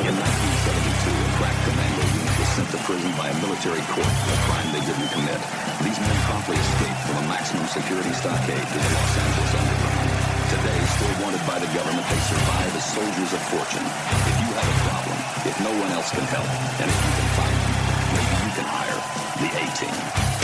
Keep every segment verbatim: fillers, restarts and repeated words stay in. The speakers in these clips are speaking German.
In nineteen seventy-two, a crack commando unit was sent to prison by a military court for a crime they didn't commit. These men promptly escaped from a maximum security stockade to the Los Angeles underground. Today, still wanted by the government, they survive as soldiers of fortune. If you have a problem, if no one else can help, and if you can find them, maybe you can hire the A-Team.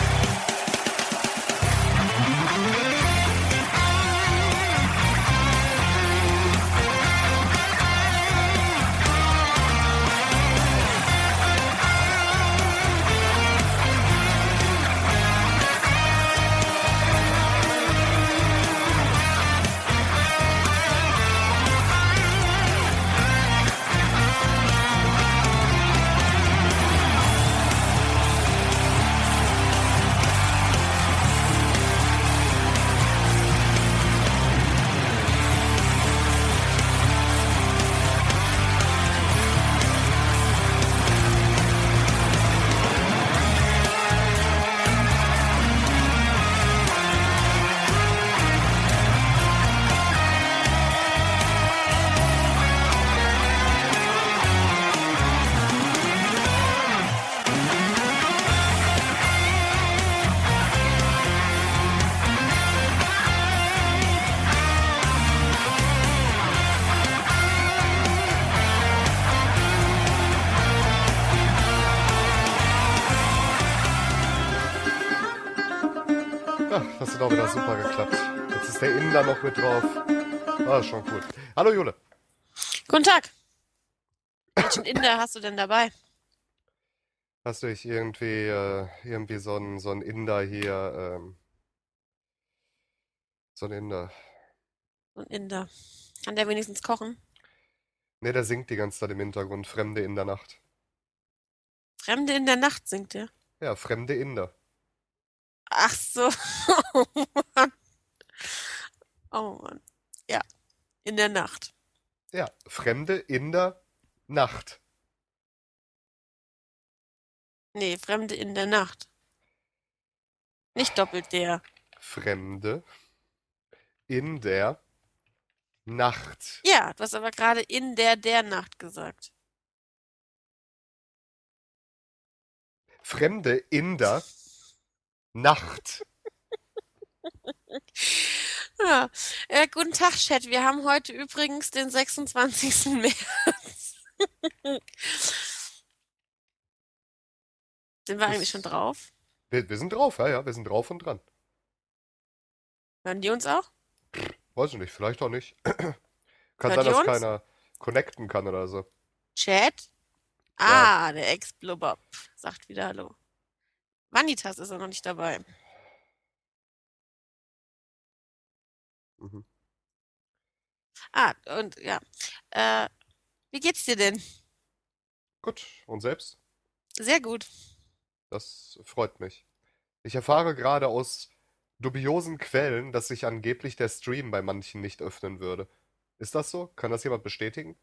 Das hat auch wieder super geklappt. Jetzt ist der Inder noch mit drauf. Ah, schon cool. Hallo Jule. Guten Tag. Welchen Inder hast du denn dabei? Hast du dich irgendwie, äh, irgendwie so ein, so ein Inder hier, ähm, so ein Inder. So ein Inder. Kann der wenigstens kochen? Ne, der singt die ganze Zeit im Hintergrund. Fremde in der Nacht. Fremde in der Nacht singt der. Ja, fremde Inder. Ach so. Oh Mann. Oh Mann. Ja. In der Nacht. Ja, fremde in der Nacht. Nee, Fremde in der Nacht. Nicht doppelt der. Fremde in der Nacht. Ja, du hast aber gerade in der der Nacht gesagt. Fremde in der Nacht. Ja. Äh, guten Tag, Chat. Wir haben heute übrigens den sechsundzwanzigsten März. Sind wir eigentlich schon drauf? Wir, wir sind drauf, ja, ja, wir sind drauf und dran. Hören die uns auch? Weiß ich nicht, vielleicht auch nicht. Kann Hört sein, ihr dass uns? keiner connecten kann oder so. Chat? Ah, der Ex-Blubber sagt wieder Hallo. Vanitas ist er noch nicht dabei. Mhm. Ah, und ja. Äh, wie geht's dir denn? Gut, und selbst? Sehr gut. Das freut mich. Ich erfahre gerade aus dubiosen Quellen, dass sich angeblich der Stream bei manchen nicht öffnen würde. Ist das so? Kann das jemand bestätigen?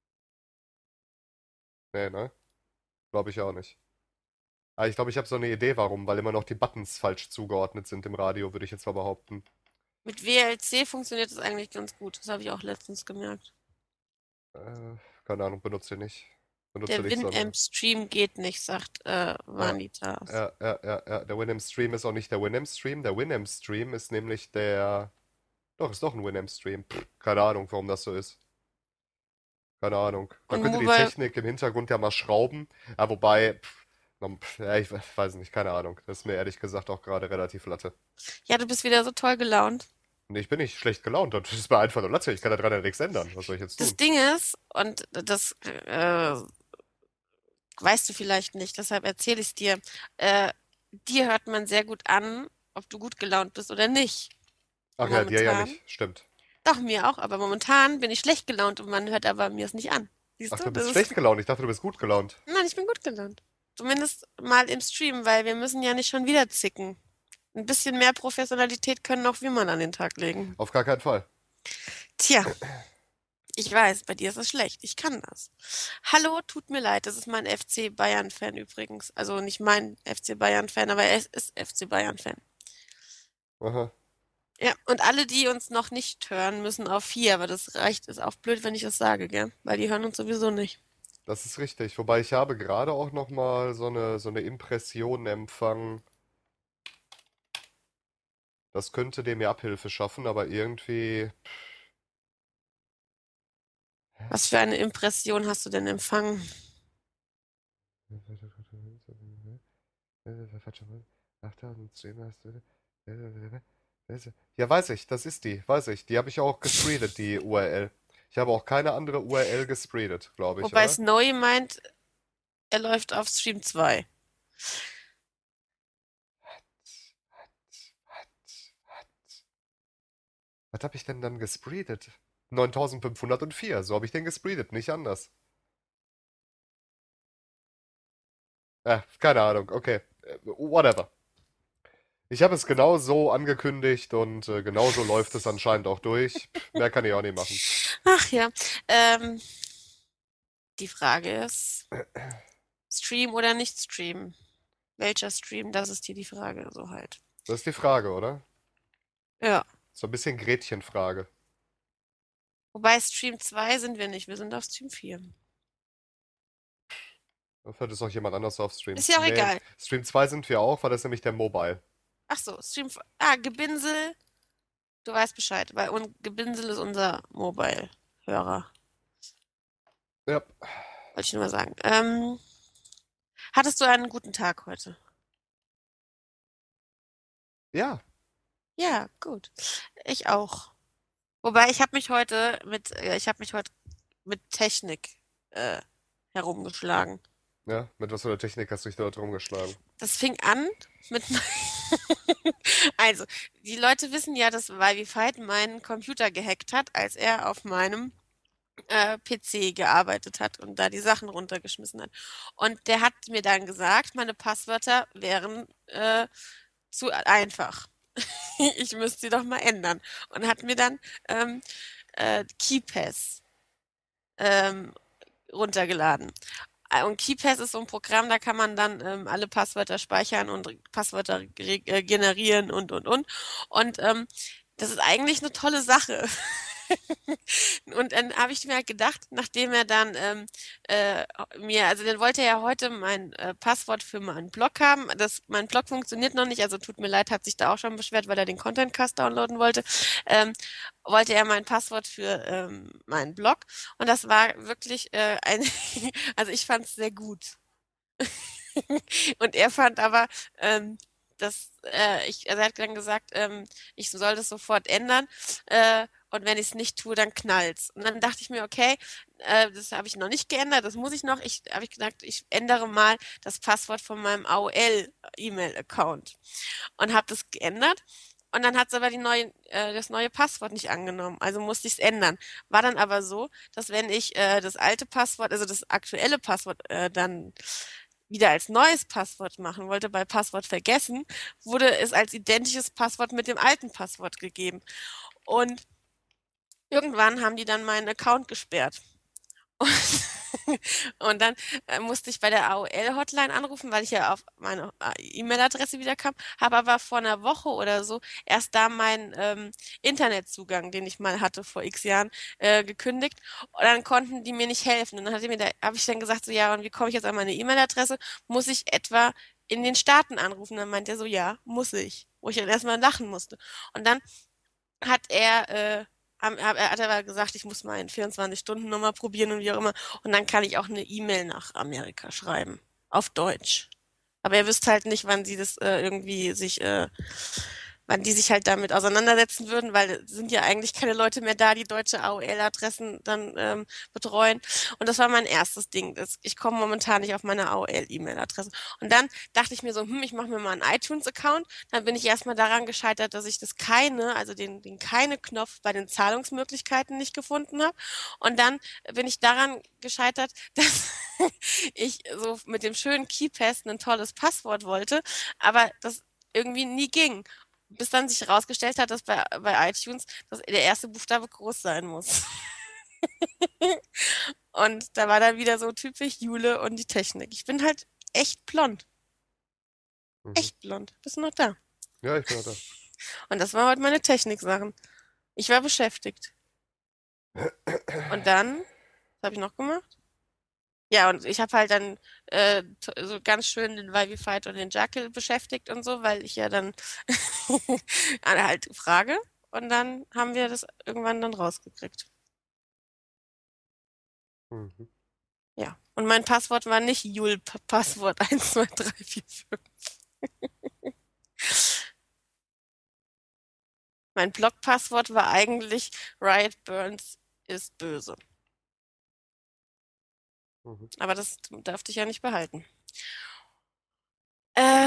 Nee, ne? Glaube ich auch nicht. Aber ich glaube, ich habe so eine Idee, warum, weil immer noch die Buttons falsch zugeordnet sind im Radio, würde ich jetzt mal behaupten. Mit W L C funktioniert das eigentlich ganz gut. Das habe ich auch letztens gemerkt. Äh, keine Ahnung, benutze ich nicht. Benutze Der nicht so eine- Winamp-Stream geht nicht, sagt äh, Vanitas. Ja, ja, ja, ja. Der Winamp-Stream ist auch nicht der Winamp-Stream. Der Winamp-Stream ist nämlich der. Doch, ist doch ein Winamp-Stream. Pff, Keine Ahnung, warum das so ist. Keine Ahnung. Man Und könnte die Mobile- Technik im Hintergrund ja mal schrauben. Ja, wobei. Pff, man- pff, ja, ich we- weiß nicht, keine Ahnung. Das ist mir ehrlich gesagt auch gerade relativ Latte. Ja, du bist wieder so toll gelaunt. Nee, ich bin nicht schlecht gelaunt. Das ist mir einfach nur Latte. Ich kann daran ja nichts ändern. Was soll ich jetzt Das tun? Ding ist, und das äh, weißt du vielleicht nicht, deshalb erzähle ich es dir. Äh, dir hört man sehr gut an, ob du gut gelaunt bist oder nicht. Ach ja, dir ja Momentan. nicht. Stimmt. Doch, mir auch, aber momentan bin ich schlecht gelaunt und man hört aber mir es nicht an. Siehst Ach, du? du Das bist ist- schlecht gelaunt. Ich dachte, du bist gut gelaunt. Nein, ich bin gut gelaunt. Zumindest mal im Stream, weil wir müssen ja nicht schon wieder zicken. Ein bisschen mehr Professionalität können auch wir mal an den Tag legen. Auf gar keinen Fall. Tja, ich weiß, bei dir ist es schlecht. Ich kann das. Hallo, tut mir leid, das ist mein F C Bayern-Fan übrigens. Also nicht mein F C Bayern-Fan, aber er ist F C Bayern-Fan. Aha. Ja, und alle, die uns noch nicht hören, müssen auf vier, aber das reicht, ist auch blöd, wenn ich das sage, gell? Weil die hören uns sowieso nicht. Das ist richtig. Wobei ich habe gerade auch noch mal so eine, so eine Impression empfangen. Das könnte dem ja Abhilfe schaffen, aber irgendwie. Was für eine Impression hast du denn empfangen? Ja, weiß ich, das ist die, weiß ich. Die habe ich auch gespreadet, die U R L. Ich habe auch keine andere U R L gespreadet, glaube ich, Wobei oder? Snowy meint, er läuft auf Stream zwei. Was habe ich denn dann gespreadet? neuntausendfünfhundertvier, so habe ich den gespreadet, nicht anders. Äh, keine Ahnung, okay. Äh, Whatever. Ich habe es genau so angekündigt und äh, genau so läuft es anscheinend auch durch. Pff, mehr kann ich auch nicht machen. Ach ja, ähm, die Frage ist, Stream oder nicht Stream? Welcher Stream? Das ist hier die Frage, so halt. Das ist die Frage, oder? Ja. So ein bisschen Gretchenfrage. Wobei Stream zwei sind wir nicht, wir sind auf Stream vier. Vielleicht ist auch jemand anders auf Stream. Ist ja auch Nee, egal. Stream zwei sind wir auch, weil das ist nämlich der Mobile. Ach so, Stream. Ah, Gebinsel, du weißt Bescheid, weil und Gebinsel ist unser Mobile-Hörer. Ja. Wollte ich nur mal sagen. Ähm, hattest du einen guten Tag heute? Ja. Ja, gut. Ich auch. Wobei ich habe mich heute mit, äh, ich habe mich heute mit Technik äh, herumgeschlagen. Ja. Mit was für einer Technik hast du dich dort rumgeschlagen? Das fing an mit Also, die Leute wissen ja, dass Vivi Veit meinen Computer gehackt hat, als er auf meinem äh, P C gearbeitet hat und da die Sachen runtergeschmissen hat. Und der hat mir dann gesagt, meine Passwörter wären äh, zu einfach. Ich müsste sie doch mal ändern. Und hat mir dann ähm, äh, KeyPass ähm, runtergeladen. Äh, Und KeyPass ist so ein Programm, da kann man dann ähm, alle Passwörter speichern und Passwörter ge- äh, generieren und, und, und. Und ähm, das ist eigentlich eine tolle Sache. Und dann habe ich mir halt gedacht, nachdem er dann ähm, äh, mir, also dann wollte er ja heute mein äh, Passwort für meinen Blog haben. Das, mein Blog funktioniert noch nicht, also tut mir leid, hat sich da auch schon beschwert, weil er den Contentcast downloaden wollte. Ähm, wollte er mein Passwort für ähm, meinen Blog. Und das war wirklich äh, ein, also ich fand es sehr gut. Und er fand aber, ähm, dass äh, ich, also er hat dann gesagt, ähm, ich soll das sofort ändern. Äh, und wenn ich es nicht tue, dann knallt's. Und dann dachte ich mir, okay, äh, das habe ich noch nicht geändert, das muss ich noch. Ich habe ich gedacht, ich ändere mal das Passwort von meinem A O L-E-Mail-Account und habe das geändert. Und dann hat es aber die neue, äh, das neue Passwort nicht angenommen. Also musste ich es ändern. War dann aber so, dass wenn ich äh, das alte Passwort, also das aktuelle Passwort, äh, dann wieder als neues Passwort machen wollte, bei Passwort vergessen, wurde es als identisches Passwort mit dem alten Passwort gegeben. Und irgendwann haben die dann meinen Account gesperrt. Und, und dann äh, musste ich bei der A O L-Hotline anrufen, weil ich ja auf meine äh, E-Mail-Adresse wieder kam, habe aber vor einer Woche oder so erst da meinen ähm, Internetzugang, den ich mal hatte vor x Jahren, äh, gekündigt. Und dann konnten die mir nicht helfen. Und dann hatte mir da, habe ich dann gesagt, so ja, und wie komme ich jetzt an meine E-Mail-Adresse? Muss ich etwa in den Staaten anrufen? Dann meint er so, ja, muss ich. Wo ich dann erstmal lachen musste. Und dann hat er, äh, am- hab- er hat aber gesagt, ich muss mal eine vierundzwanzig-Stunden-Nummer probieren und wie auch immer. Und dann kann ich auch eine E-Mail nach Amerika schreiben. Auf Deutsch. Aber er wüsste halt nicht, wann sie das äh, irgendwie sich, äh, wann die sich halt damit auseinandersetzen würden, weil es sind ja eigentlich keine Leute mehr da, die deutsche A O L-Adressen dann ähm, betreuen. Und das war mein erstes Ding. Das, ich komme momentan nicht auf meine A O L-E-Mail-Adresse. Und dann dachte ich mir so, hm, ich mache mir mal einen iTunes-Account. Dann bin ich erstmal daran gescheitert, dass ich das keine, also den, den keine-Knopf bei den Zahlungsmöglichkeiten nicht gefunden habe. Und dann bin ich daran gescheitert, dass ich so mit dem schönen KeyPass ein tolles Passwort wollte, aber das irgendwie nie ging. Bis dann sich herausgestellt hat, dass bei, bei iTunes dass der erste Buchstabe groß sein muss. Und da war dann wieder so typisch Jule und die Technik. Ich bin halt echt blond. Mhm. Echt blond. Bist du noch da? Ja, ich bin auch da. Und das waren heute meine Techniksachen. Ich war beschäftigt. Und dann, was habe ich noch gemacht? Ja, und ich habe halt dann äh, t- so ganz schön den Ivy Fight und den Jekyll beschäftigt und so, weil ich ja dann halt frage. Und dann haben wir das irgendwann dann rausgekriegt. Mhm. Ja. Und mein Passwort war nicht Jul-Passwort eins zwei drei vier fünf. Mein Blog-Passwort war eigentlich Riot Burns ist böse. Mhm. Aber das durfte ich ja nicht behalten. Äh,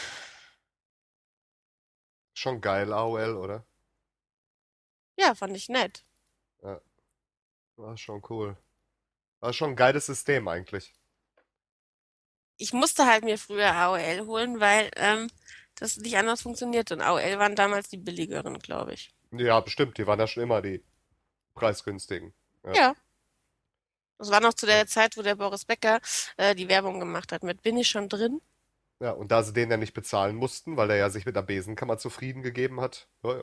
Schon geil, A O L, oder? ja, fand ich nett. Ja, war schon cool. War schon ein geiles System eigentlich. Ich musste halt mir früher A O L holen, weil ähm, das nicht anders funktioniert. Und A O L waren damals die billigeren, glaube ich. Ja, bestimmt, die waren ja schon immer die preisgünstigen. Ja. Ja. Das war noch zu Ja. der Zeit, wo der Boris Becker äh, die Werbung gemacht hat mit Bin ich schon drin? Ja, und da sie den ja nicht bezahlen mussten, weil er ja sich mit der Besenkammer zufrieden gegeben hat. Ja, ja.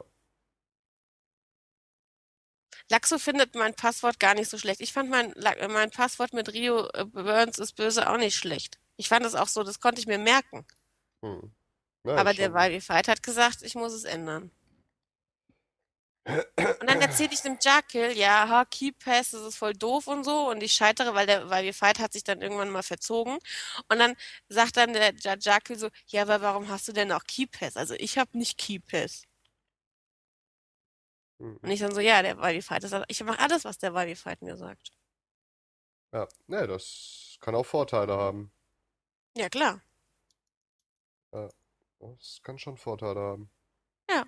Laxo findet mein Passwort gar nicht so schlecht. Ich fand mein, La- äh, mein Passwort mit Rio äh, Burns ist böse auch nicht schlecht. Ich fand es auch so, das konnte ich mir merken. Hm. Ja, ist Aber der schon. Wifi hat gesagt, ich muss es ändern. Und dann erzähle ich dem Jakil, ja, ha, KeyPass, das ist voll doof und so. Und ich scheitere, weil der Wifi hat sich dann irgendwann mal verzogen. Und dann sagt dann der Ja- Jakil so, ja, aber warum hast du denn auch KeyPass? Also ich habe nicht KeyPass. Und Mhm. ich dann so, ja, der Wifi, das, ich mache alles, was der Wifi mir sagt. Ja, ne, das kann auch Vorteile haben. Ja, klar. Ja, das kann schon Vorteile haben. Ja.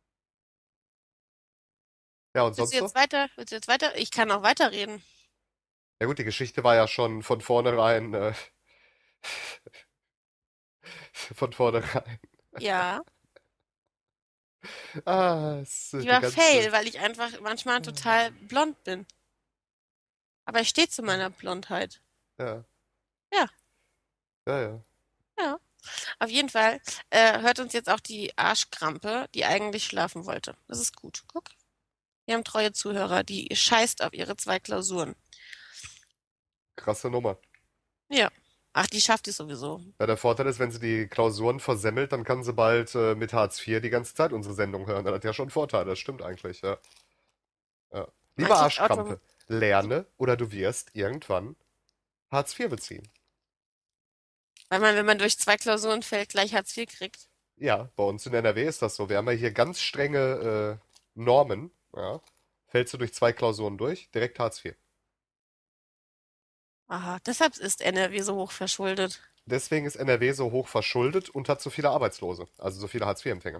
Ja, und Willst du sonst jetzt so? weiter? Willst du jetzt weiter? Ich kann auch weiterreden. Ja gut, die Geschichte war ja schon von vornherein, äh, von vornherein. Ja. Ah, es, Die ist die war ganze. fail, weil ich einfach manchmal total blond bin. Aber ich stehe zu meiner Blondheit. Ja, Ja, ja, ja. ja. Auf jeden Fall äh, hört uns jetzt auch die Arschkrampe, die eigentlich schlafen wollte. Das ist gut. Guck. Wir haben treue Zuhörer, die scheißt auf ihre zwei Klausuren. Krasse Nummer. Ja. Ach, die schafft es sowieso. Ja, der Vorteil ist, wenn sie die Klausuren versemmelt, dann kann sie bald äh, mit Hartz vier die ganze Zeit unsere Sendung hören. Das hat ja schon Vorteile, das stimmt eigentlich, ja. Ja. Man Liebe kriegt Auto. Arschkrampe, lerne oder du wirst irgendwann Hartz vier beziehen. Weil man, wenn man durch zwei Klausuren fällt, gleich Hartz vier kriegt. Ja, bei uns in N R W ist das so. Wir haben ja hier ganz strenge äh, Normen. Ja. Fällst du durch zwei Klausuren durch, direkt Hartz vier. Aha, deshalb ist N R W so hoch verschuldet. Deswegen ist N R W so hoch verschuldet und hat so viele Arbeitslose, also so viele Hartz vier Empfänger.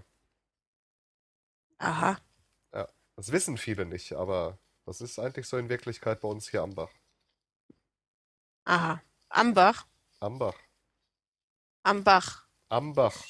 Aha, Ja, das wissen viele nicht, aber das ist eigentlich so in Wirklichkeit bei uns hier am Bach. aha. Ambach, Am Bach. am Bach. Am Bach.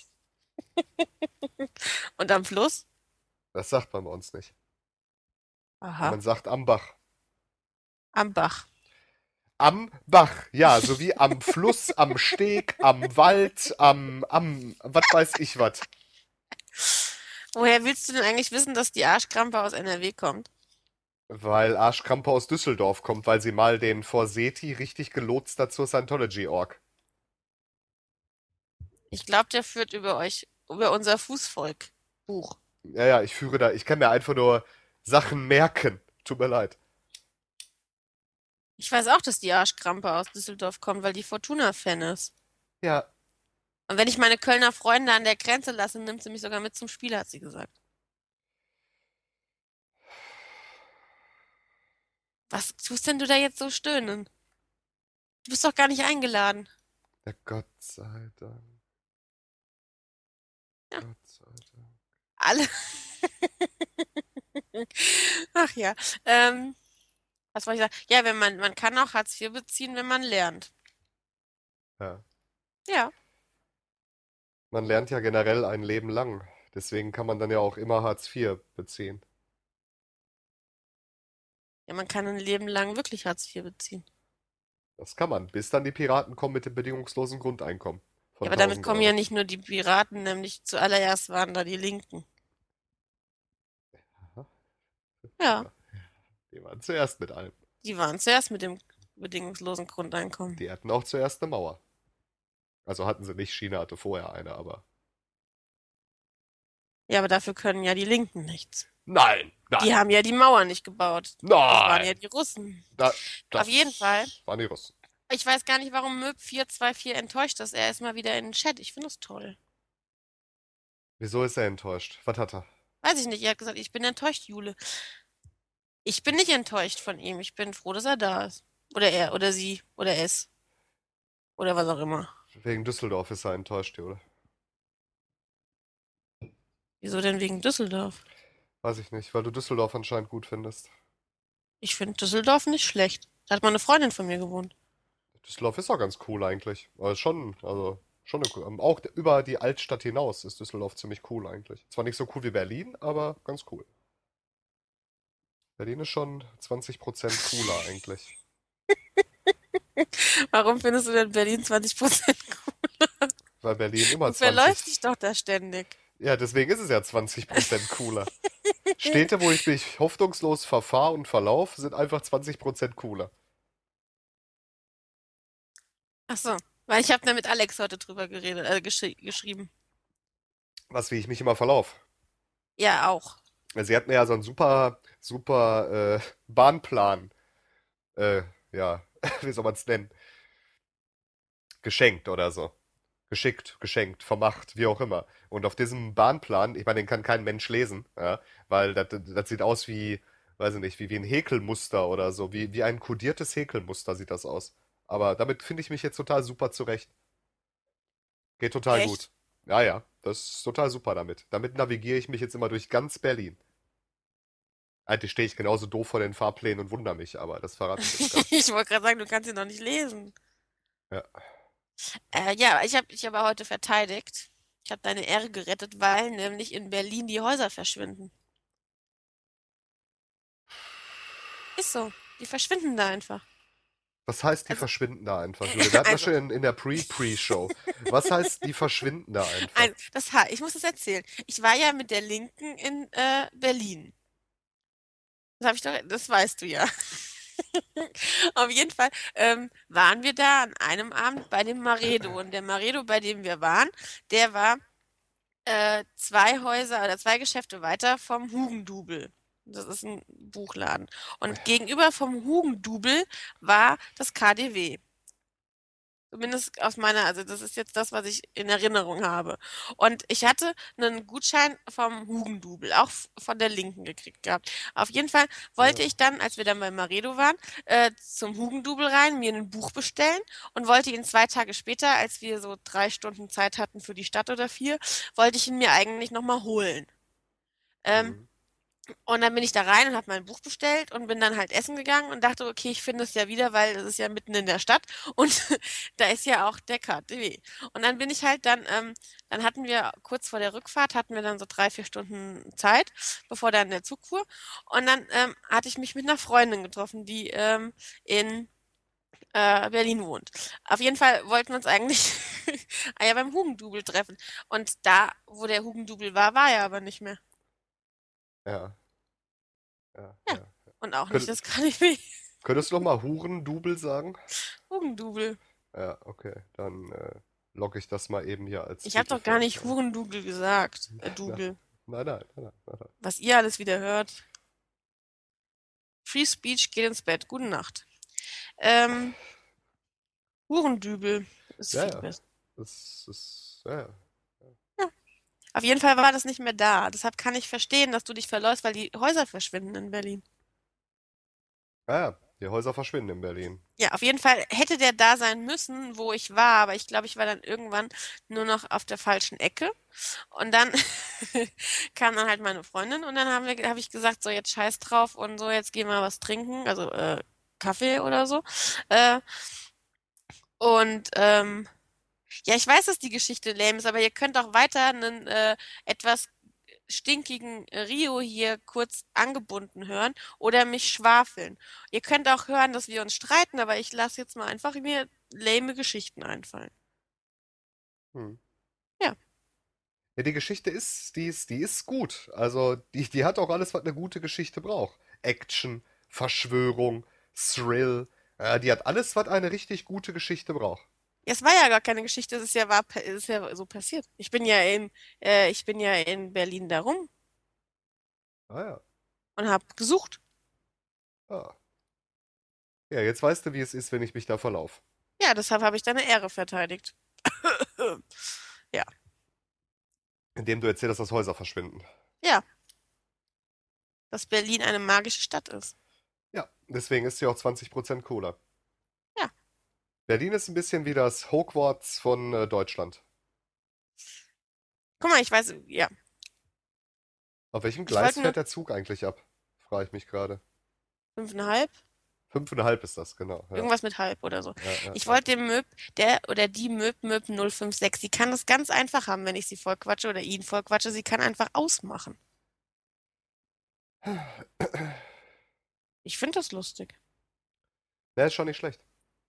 Und am Fluss? Das sagt man bei uns nicht. Aha, Man sagt am Bach. am Bach. Am Bach, ja, sowie am Fluss, am Steg, am Wald, am, am, was weiß ich was. Woher willst du denn eigentlich wissen, dass die Arschkrampe aus N R W kommt? Weil Arschkrampe aus Düsseldorf kommt, weil sie mal den Forseti richtig gelotst hat zur Scientology-Org. Ich glaube, der führt über euch, über unser Fußvolk Buch. Ja, ja, ich führe da, ich kann mir einfach nur Sachen merken. Tut mir leid. Ich weiß auch, dass die Arschkrampe aus Düsseldorf kommt, weil die Fortuna-Fan ist. Ja, Und wenn ich meine Kölner Freunde an der Grenze lasse, nimmt sie mich sogar mit zum Spiel, hat sie gesagt. Was tust denn du da jetzt so stöhnen? Du bist doch gar nicht eingeladen. ja, Gott sei Dank. Ja, Gott sei Dank. alle. Ach ja. Ähm, was wollte ich sagen? Ja, wenn man, man kann auch Hartz vier beziehen, wenn man lernt. Ja. Ja. Man lernt ja generell ein Leben lang. Deswegen kann man dann ja auch immer Hartz vier beziehen. Ja, man kann ein Leben lang wirklich Hartz vier beziehen. Das kann man, bis dann die Piraten kommen mit dem bedingungslosen Grundeinkommen Ja, von aber damit tausend kommen ja Euro. nicht nur die Piraten, nämlich zuallererst waren da die Linken. Aha. Ja, Ja, die waren zuerst mit allem. die waren zuerst mit dem. bedingungslosen Grundeinkommen. Die hatten auch zuerst eine Mauer. Also hatten sie nicht, China hatte vorher eine, aber. Ja, aber dafür können ja die Linken nichts. Nein, nein, Die haben ja die Mauer nicht gebaut. Das waren ja nein! die Russen. Da, Auf jeden Fall. das waren die Russen. Ich weiß gar nicht, warum Möb vier zwei vier enttäuscht ist. Er ist mal wieder in den Chat. Ich finde das toll. Wieso ist er enttäuscht? Was hat er? Weiß ich nicht. Er hat gesagt, ich bin enttäuscht, Jule. Ich bin nicht enttäuscht von ihm. Ich bin froh, dass er da ist. Oder er, oder sie, oder es. Oder was auch immer. Wegen Düsseldorf ist er enttäuscht, oder? Wieso denn wegen Düsseldorf? Weiß ich nicht, weil du Düsseldorf anscheinend gut findest. Ich finde Düsseldorf nicht schlecht. Da hat mal eine Freundin von mir gewohnt. Düsseldorf ist auch ganz cool eigentlich. Also schon, also schon eine, ähm, auch über die Altstadt hinaus ist Düsseldorf ziemlich cool eigentlich. Zwar nicht so cool wie Berlin, aber ganz cool. Berlin ist schon zwanzig Prozent cooler eigentlich. Warum findest du denn Berlin zwanzig Prozent cool? Weil Berlin immer Du verläufst dich zwanzig. doch da ständig. Ja, deswegen ist es ja zwanzig Prozent cooler. Städte, wo ich mich hoffnungslos verfahre und verlaufe, sind einfach zwanzig Prozent cooler. Ach so, weil ich habe da mit Alex heute drüber geredet, äh, geschri geschrieben. Was, wie ich mich immer verlaufe. Ja, auch. Sie hat mir ja so einen super, super äh, Bahnplan, äh, ja, wie soll man es nennen, geschenkt oder so. Geschickt, geschenkt, vermacht, wie auch immer. Und auf diesem Bahnplan, ich meine, den kann kein Mensch lesen, ja, weil das, das sieht aus wie, weiß ich nicht, wie, wie ein Häkelmuster oder so, wie, wie ein kodiertes Häkelmuster sieht das aus. Aber damit finde ich mich jetzt total super zurecht. Geht total gut. Echt? Ja, ja, das ist total super damit. Damit navigiere ich mich jetzt immer durch ganz Berlin. Eigentlich stehe ich genauso doof vor den Fahrplänen und wundere mich, aber das verrate ich jetzt gar nicht. Ich wollte gerade sagen, du kannst ihn noch nicht lesen. Ja. Äh, ja, ich habe ich aber heute verteidigt. Ich habe deine Ehre gerettet, weil nämlich in Berlin die Häuser verschwinden. Ist so. Die verschwinden da einfach. Was heißt, die Also, verschwinden da einfach, Julia? Wir hatten das also, schon in, in der Pre-Pre-Show. Was heißt, die verschwinden da einfach? ein, das, ha- ich muss das erzählen. Ich war ja mit der Linken in äh, Berlin. Das habe ich doch, das weißt du ja. Auf jeden Fall ähm, waren wir da an einem Abend bei dem Maredo. Und der Maredo, bei dem wir waren, der war äh, zwei Häuser oder zwei Geschäfte weiter vom Hugendubel. Das ist ein Buchladen. Und gegenüber vom Hugendubel war das K D W. Zumindest aus meiner, also das ist jetzt das, was ich in Erinnerung habe. Und ich hatte einen Gutschein vom Hugendubel, auch f- von der Linken gekriegt gehabt. Auf jeden Fall wollte Ja. ich dann, als wir dann bei Maredo waren, äh, zum Hugendubel rein, mir ein Buch bestellen und wollte ihn zwei Tage später, als wir so drei Stunden Zeit hatten für die Stadt oder vier, wollte ich ihn mir eigentlich nochmal holen. Ähm, Hm. und dann bin ich da rein und habe mein Buch bestellt und bin dann halt essen gegangen und dachte, okay, ich finde es ja wieder, weil es ist ja mitten in der Stadt und da ist ja auch der K D W. Und dann bin ich halt dann, ähm, dann hatten wir kurz vor der Rückfahrt, hatten wir dann so drei, vier Stunden Zeit, bevor dann der Zug fuhr. Und dann ähm, hatte ich mich mit einer Freundin getroffen, die ähm, in äh, Berlin wohnt. Auf jeden Fall wollten wir uns eigentlich ah ja, beim Hugendubel treffen. Und da, wo der Hugendubel war, war er aber nicht mehr. Ja, ja, Ja, ja. und auch nicht Könnt, das K D W. könntest du noch mal Hurendubel sagen? Hugendubel. Ja, okay. Dann äh, logge ich das mal eben hier als Ich habe Titel doch gar für uns nicht ein. Hurendubel gesagt. Äh, Na, Dubel. nein, nein, nein, nein, nein, nein. Was ihr alles wieder hört. Free Speech geht ins Bett. Gute Nacht. Ähm, Hurendübel ist Ja, viel ja. besser. Das ist, ja, ja. Ja. Auf jeden Fall war das nicht mehr da. Deshalb kann ich verstehen, dass du dich verläufst, weil die Häuser verschwinden in Berlin. Ja, ja. Die Häuser verschwinden in Berlin. Ja, auf jeden Fall hätte der da sein müssen, wo ich war, aber ich glaube, ich war dann irgendwann nur noch auf der falschen Ecke. Und dann kam dann halt meine Freundin und dann haben wir, habe ich gesagt, so jetzt scheiß drauf und so, jetzt gehen wir was trinken, also äh, Kaffee oder so. Äh, und ähm, ja, ich weiß, dass die Geschichte lame ist, aber ihr könnt auch weiter einen äh, etwas stinkigen Rio hier kurz angebunden hören oder mich schwafeln. Ihr könnt auch hören, dass wir uns streiten, aber ich lasse jetzt mal einfach mir lame Geschichten einfallen. Hm. Ja. Ja, die Geschichte ist, die ist, die ist gut. Also, die, die hat auch alles, was eine gute Geschichte braucht. Action, Verschwörung, Thrill, Äh, die hat alles, was eine richtig gute Geschichte braucht. Ja, es war ja gar keine Geschichte, es ist ja, war, pa- es ist ja so passiert. Ich bin ja in, äh, ich bin ja in Berlin darum Ah ja. und habe gesucht. Ah. Ja, jetzt weißt du, wie es ist, wenn ich mich da verlaufe. Ja, deshalb habe ich deine Ehre verteidigt. Ja, Indem du erzählst, dass Häuser verschwinden. ja, dass Berlin eine magische Stadt ist. Ja, deswegen ist sie auch zwanzig Prozent cooler. Ja, Berlin ist ein bisschen wie das Hogwarts von äh, Deutschland. guck mal, ich weiß, ja, Auf welchem ich Gleis wollte nur fährt der Zug eigentlich ab? Frage ich mich gerade. fünfeinhalb, Fünfeinhalb ist das, genau. Ja, irgendwas mit halb oder so. ja, ja, Ich ja. wollte dem Möb, der oder die Möb Möb null fünf sechs, sie kann das ganz einfach haben, wenn ich sie vollquatsche oder ihn vollquatsche, sie kann einfach ausmachen. Ich finde das lustig. Der ist schon nicht schlecht.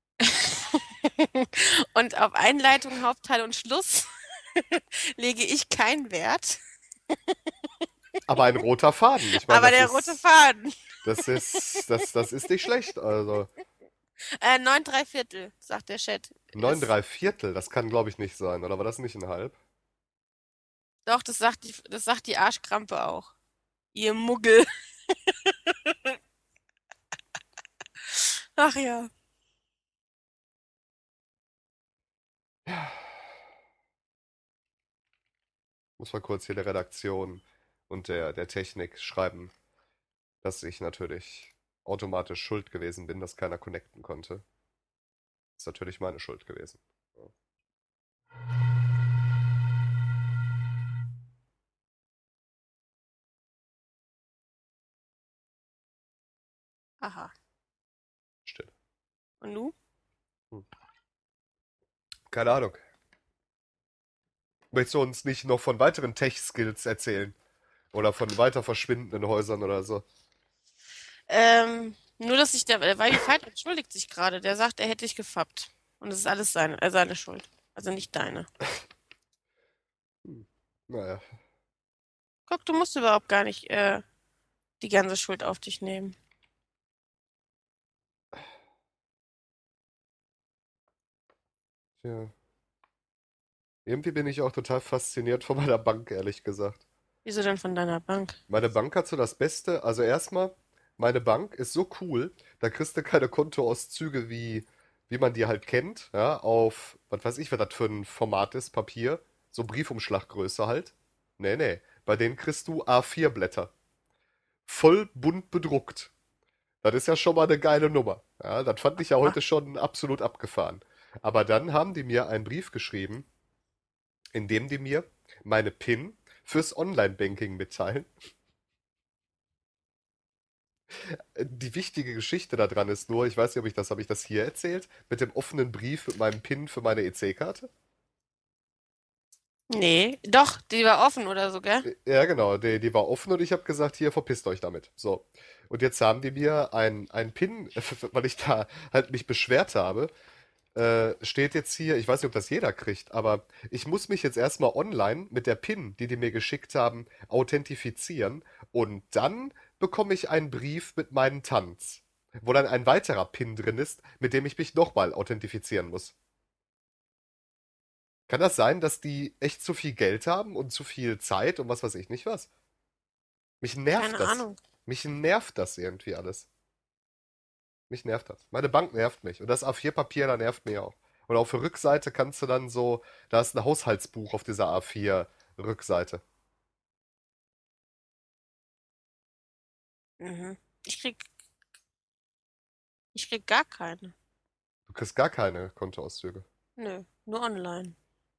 Und auf Einleitung, Hauptteil und Schluss lege ich keinen Wert. Aber ein roter Faden. Ich meine, Aber das der rote ist, Faden. das ist, das, das ist nicht schlecht. Also Äh, neun drei Viertel, sagt der Chat. neun Ist, drei Viertel, das kann, glaube ich, nicht sein. Oder war das nicht ein Halb? doch, das sagt die, das sagt die Arschkrampe auch. Ihr Muggel. Ach ja. Muss mal kurz hier der Redaktion und der, der Technik schreiben, dass ich natürlich automatisch schuld gewesen bin, dass keiner connecten konnte. Ist natürlich meine Schuld gewesen. Ja, Aha. still. Und nu? Hm. Keine Ahnung. Möchtest du uns nicht noch von weiteren Tech-Skills erzählen? Oder von weiter verschwindenden Häusern oder so? Ähm, nur, dass sich der, der Vibe Fight entschuldigt sich gerade. Der sagt, er hätte dich gefappt. Und es ist alles seine, äh, seine Schuld. Also nicht deine. Hm. Naja. Guck, du musst überhaupt gar nicht äh, die ganze Schuld auf dich nehmen. Tja. Irgendwie bin ich auch total fasziniert von meiner Bank, ehrlich gesagt. Wieso denn von deiner Bank? Meine Bank hat so das Beste. Also erstmal, meine Bank ist so cool, da kriegst du keine Kontoauszüge wie, wie man die halt kennt, ja, auf, was weiß ich, was das für ein Format ist, Papier, so Briefumschlaggröße halt. Nee, nee, bei denen kriegst du A vier Blätter. Voll bunt bedruckt. Das ist ja schon mal eine geile Nummer. Ja, das fand ich ja Ah, heute schon absolut abgefahren. Aber dann haben die mir einen Brief geschrieben, in dem die mir meine PIN fürs Online-Banking mitteilen. Die wichtige Geschichte daran ist nur, ich weiß nicht, ob ich das, habe ich das hier erzählt, mit dem offenen Brief mit meinem PIN für meine E C-Karte? nee, doch, die war offen oder so, gell? Ja, genau, die, die war offen und ich habe gesagt, hier, verpisst euch damit. So. Und jetzt haben die mir ein, ein PIN, weil ich da halt mich beschwert habe, äh, steht jetzt hier, ich weiß nicht, ob das jeder kriegt, aber ich muss mich jetzt erstmal online mit der PIN, die die mir geschickt haben, authentifizieren und dann bekomme ich einen Brief mit meinen Tanz, wo dann ein weiterer PIN drin ist, mit dem ich mich nochmal authentifizieren muss. Kann das sein, dass die echt zu viel Geld haben und zu viel Zeit und was weiß ich nicht was? Mich nervt Keine das. Ahnung. Mich nervt das irgendwie alles. Mich nervt das. Meine Bank nervt mich. Und das A vier Papier, da nervt mich auch. Und auf der Rückseite kannst du dann so, da ist ein Haushaltsbuch auf dieser A vier Rückseite. Mhm. Ich krieg, ich krieg gar keine. Du kriegst gar keine Kontoauszüge. Nö, nur online.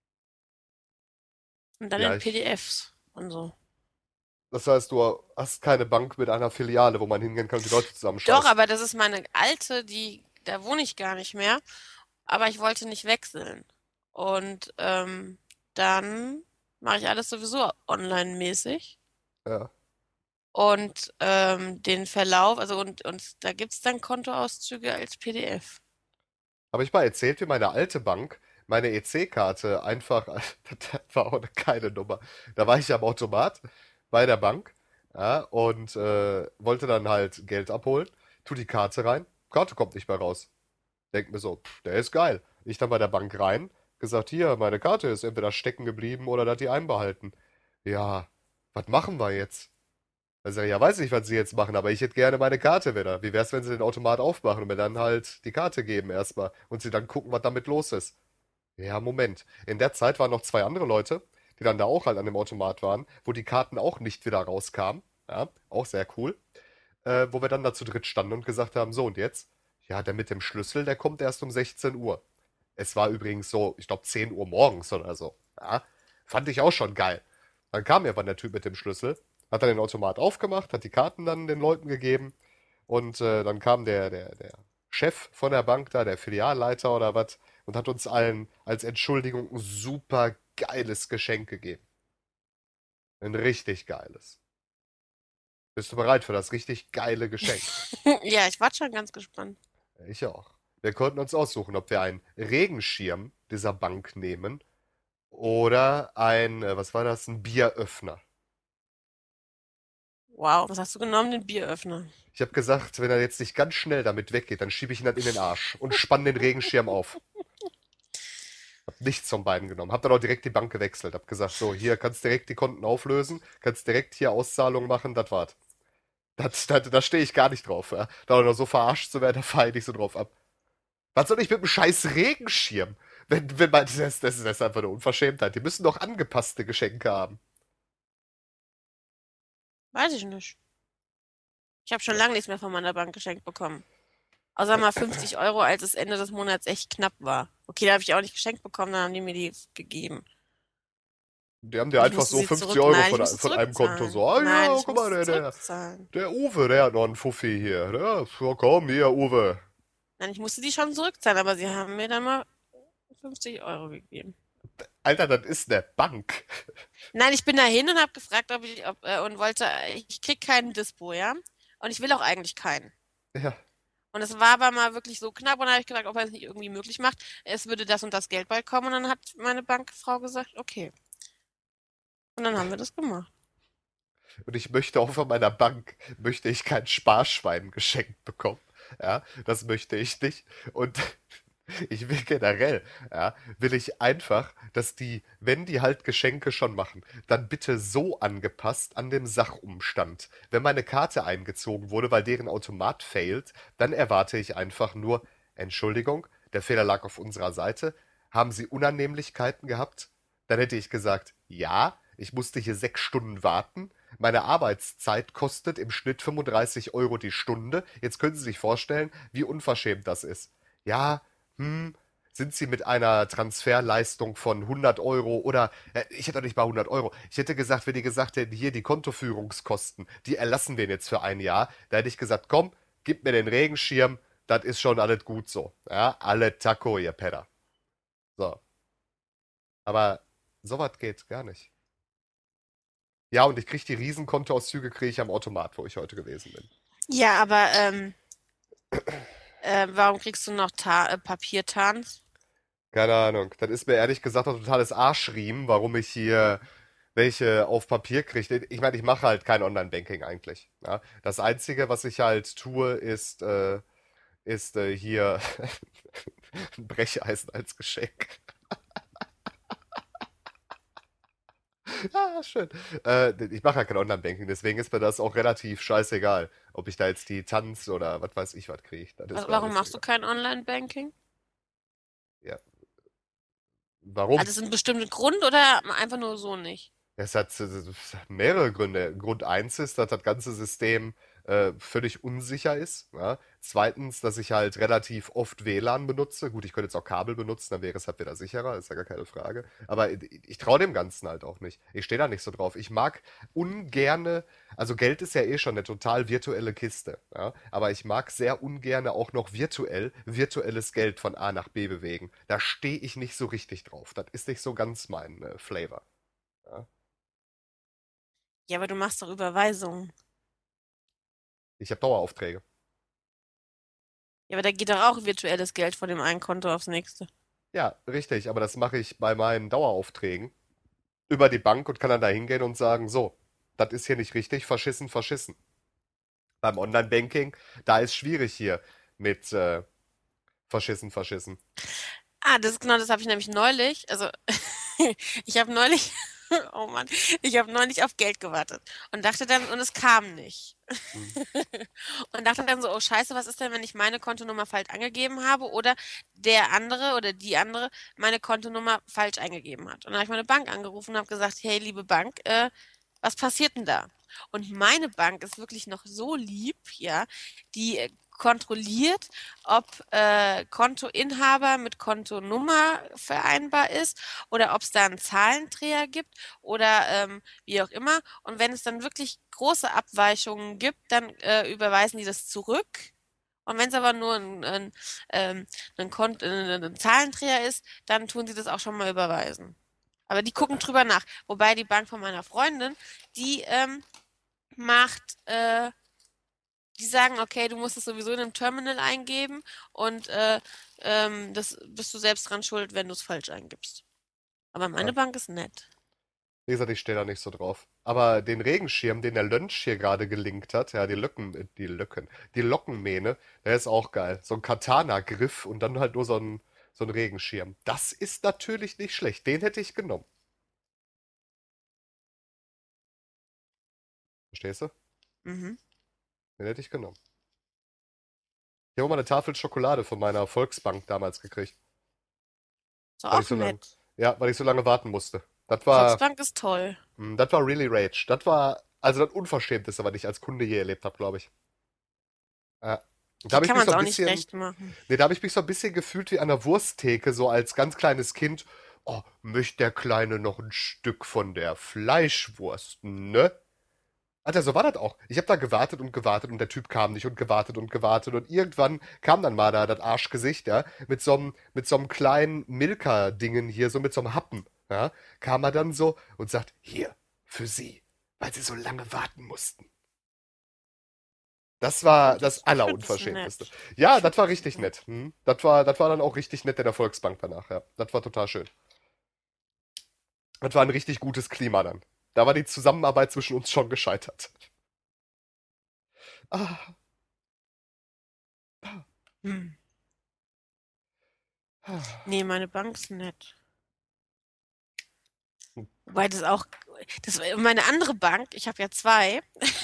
Und dann Ja, in ich. P D Fs und so. Das heißt, du hast keine Bank mit einer Filiale, wo man hingehen kann und die Leute Doch, zusammenscheißt. aber das ist meine alte, die, da wohne ich gar nicht mehr. Aber ich wollte nicht wechseln. Und ähm, dann mache ich alles sowieso online-mäßig. Ja. Und ähm, den Verlauf, also und, und da gibt es dann Kontoauszüge als P D F. Habe ich mal erzählt, wie meine alte Bank meine E C-Karte einfach, das war auch eine geile Nummer. Da war ich am Automat bei der Bank, ja, und äh, wollte dann halt Geld abholen, tu die Karte rein, Karte kommt nicht mehr raus. Denk mir so, pff, der ist geil. Ich dann bei der Bank rein, gesagt, hier, meine Karte ist entweder stecken geblieben oder hat die einbehalten. Ja, was machen wir jetzt? Also, ja, weiß nicht, was sie jetzt machen, aber ich hätte gerne meine Karte wieder. Wie wär's, wenn sie den Automat aufmachen und mir dann halt die Karte geben erstmal und sie dann gucken, was damit los ist? Ja, Moment. In der Zeit waren noch zwei andere Leute, die dann da auch halt an dem Automat waren, wo die Karten auch nicht wieder rauskamen. Ja, auch sehr cool. Äh, wo wir dann da zu dritt standen und gesagt haben, so und jetzt? Ja, der mit dem Schlüssel, der kommt erst um sechzehn Uhr. Es war übrigens so, ich glaube zehn Uhr morgens oder so. Ja, fand ich auch schon geil. Dann kam irgendwann der Typ mit dem Schlüssel, hat dann den Automat aufgemacht, hat die Karten dann den Leuten gegeben und äh, dann kam der, der, der Chef von der Bank da, der Filialleiter oder was, und hat uns allen als Entschuldigung ein super geiles Geschenk gegeben. Ein richtig geiles. Bist du bereit für das richtig geile Geschenk? Ja, ich war schon ganz gespannt. Ich auch. Wir konnten uns aussuchen, ob wir einen Regenschirm dieser Bank nehmen oder ein, äh, was war das, ein Bieröffner. Wow, was hast du genommen? Den Bieröffner. Ich habe gesagt, wenn er jetzt nicht ganz schnell damit weggeht, dann schiebe ich ihn dann in den Arsch und spann den Regenschirm auf. Hab nichts von beiden genommen. Hab dann auch direkt die Bank gewechselt. Hab gesagt, so, hier kannst direkt die Konten auflösen, kannst direkt hier Auszahlungen machen, das war's. Das, das, da stehe ich gar nicht drauf. Ja. Da auch noch so verarscht zu werden, da fahre ich nicht so drauf ab. Was soll ich mit einem scheiß Regenschirm? Wenn, wenn man, das, ist- das ist das ist einfach eine Unverschämtheit. Die müssen doch angepasste Geschenke haben. Weiß ich nicht. Ich habe schon lange nichts mehr von meiner Bank geschenkt bekommen. Außer mal fünfzig Euro, als es Ende des Monats echt knapp war. Okay, da habe ich auch nicht geschenkt bekommen, dann haben die mir die gegeben. Die haben dir Und ich einfach musste so sie fünfzig zurück. Euro Nein, ich von, musste von einem Konto zurückzahlen. so. Ah Nein, ja, ich guck mal, musste der, der, zurückzahlen. der Uwe, der hat noch einen Fuffi hier. Der, ja, komm, hier, Uwe. Nein, ich musste die schon zurückzahlen, aber sie haben mir dann mal fünfzig Euro gegeben. Alter, das ist eine Bank. Nein, ich bin da hin und habe gefragt, ob ich, ob, äh, und wollte, ich krieg keinen Dispo, ja? Und ich will auch eigentlich keinen. Ja. Und es war aber mal wirklich so knapp und dann habe ich gefragt, ob er es nicht irgendwie möglich macht. Es würde das und das Geld bald kommen und dann hat meine Bankfrau gesagt, okay. Und dann haben wir das gemacht. Und ich möchte auch von meiner Bank, möchte ich kein Sparschwein geschenkt bekommen. Ja, das möchte ich nicht. Und ich will generell, ja, will ich einfach, dass die, wenn die halt Geschenke schon machen, dann bitte so angepasst an dem Sachumstand. Wenn meine Karte eingezogen wurde, weil deren Automat failt, dann erwarte ich einfach nur, Entschuldigung, der Fehler lag auf unserer Seite. Haben Sie Unannehmlichkeiten gehabt? Dann hätte ich gesagt, ja, ich musste hier sechs Stunden warten. Meine Arbeitszeit kostet im Schnitt fünfunddreißig Euro die Stunde. Jetzt können Sie sich vorstellen, wie unverschämt das ist. Ja, hm, sind Sie mit einer Transferleistung von hundert Euro oder, äh, ich hätte doch nicht mal hundert Euro. Ich hätte gesagt, wenn die gesagt hätten, hier die Kontoführungskosten, die erlassen wir jetzt für ein Jahr, da hätte ich gesagt, komm, gib mir den Regenschirm, das ist schon alles gut so. Ja, alle Taco, ihr Penner. So. Aber sowas geht gar nicht. Ja, und ich kriege die Riesenkontoauszüge kriege ich am Automat, wo ich heute gewesen bin. Ja, aber ähm, äh, warum kriegst du noch Ta äh, Papiertarns? Keine Ahnung. Das ist mir ehrlich gesagt ein totales Arschriemen, warum ich hier welche auf Papier kriege. Ich meine, ich mache halt kein Online-Banking eigentlich. Ja? Das Einzige, was ich halt tue, ist, äh, ist äh, hier ein Brecheisen als Geschenk. Ah, schön. Äh, ich mache halt kein Online-Banking, deswegen ist mir das auch relativ scheißegal, ob ich da jetzt die Tanz oder was weiß ich was kriege. Das ist Wa- mir Warum alles machst du egal. kein Online-Banking? Ja. Hat Warum? es einen bestimmten Grund oder einfach nur so nicht? Es hat äh, mehrere Gründe. Grund eins ist, dass das ganze System äh, völlig unsicher ist. Ja? Zweitens, dass ich halt relativ oft W L A N benutze. Gut, ich könnte jetzt auch Kabel benutzen, dann wäre es halt wieder sicherer, ist ja gar keine Frage. Aber ich, ich traue dem Ganzen halt auch nicht. Ich stehe da nicht so drauf. Ich mag ungerne, also Geld ist ja eh schon eine total virtuelle Kiste. Ja? Aber ich mag sehr ungerne auch noch virtuell virtuelles Geld von A nach B bewegen. Da stehe ich nicht so richtig drauf. Das ist nicht so ganz mein äh, Flavor. Ja? Ja, aber du machst doch Überweisungen. Ich habe Daueraufträge. Ja, aber da geht doch auch virtuelles Geld von dem einen Konto aufs nächste. Ja, richtig, aber das mache ich bei meinen Daueraufträgen über die Bank und kann dann da hingehen und sagen, so, das ist hier nicht richtig, verschissen, verschissen. Beim Online-Banking, da ist schwierig hier mit äh, Verschissen, verschissen. Ah, das genau, das habe ich nämlich neulich. Also, ich habe neulich, oh Mann, ich habe neulich auf Geld gewartet und dachte dann, und es kam nicht. Hm. Und dachte dann so, oh Scheiße, was ist denn, wenn ich meine Kontonummer falsch angegeben habe oder der andere oder die andere meine Kontonummer falsch eingegeben hat. Und dann habe ich meine Bank angerufen und habe gesagt, hey, liebe Bank, äh, was passiert denn da? Und meine Bank ist wirklich noch so lieb, ja, die äh, kontrolliert, ob äh, Kontoinhaber mit Kontonummer vereinbar ist oder ob es da einen Zahlendreher gibt oder ähm, wie auch immer. Und wenn es dann wirklich große Abweichungen gibt, dann äh, überweisen die das zurück. Und wenn es aber nur ein, ein, ähm, ein, Kont äh, ein Zahlendreher ist, dann tun sie das auch schon mal überweisen. Aber die gucken drüber nach. Wobei die Bank von meiner Freundin, die ähm, macht, äh, die sagen, okay, du musst es sowieso in einem Terminal eingeben und äh, ähm, das bist du selbst dran schuld, wenn du es falsch eingibst. Aber meine Ja. Bank ist nett. Wie gesagt, ich stehe da nicht so drauf. Aber den Regenschirm, den der Lönsch hier gerade gelinkt hat, ja, die Löcken, äh, die Löcken, die Lockenmähne, der ist auch geil. So ein Katana-Griff und dann halt nur so ein, so ein Regenschirm. Das ist natürlich nicht schlecht. Den hätte ich genommen. Verstehst du? Mhm. Den hätte ich genommen. Ich habe mal eine Tafel Schokolade von meiner Volksbank damals gekriegt. Ist doch Weil ich auch so lange, nett. ja, weil ich so lange warten musste. Das war, Volksbank ist toll. mh, das war really rage. Das war, also das Unverschämteste, was ich als Kunde je erlebt habe, glaube ich. Ja. Da Die habe ich kann mich man so es ein auch nicht bisschen, recht machen. nee, da habe ich mich so ein bisschen gefühlt wie an der Wursttheke, so als ganz kleines Kind. Oh, möchte der Kleine noch ein Stück von der Fleischwurst, ne? Alter, so war das auch. Ich habe da gewartet und gewartet und der Typ kam nicht und gewartet und gewartet und irgendwann kam dann mal da das Arschgesicht, ja, mit so einem mit so einem kleinen Milka-Dingen hier, so mit so einem Happen, ja, kam er dann so und sagt, hier, für Sie, weil Sie so lange warten mussten. Das Ich war finde das das, ich find das Allerunverschämteste. nett. Ja, Ich das finde war das richtig nett. nett. Hm? Das war, das war dann auch richtig nett in der Volksbank danach, ja. Das war total schön. Das war ein richtig gutes Klima dann. Da war die Zusammenarbeit zwischen uns schon gescheitert. Ah, Hm. ah. Nee, meine Bank ist nett. Wobei das auch, das war meine andere Bank, ich habe ja zwei,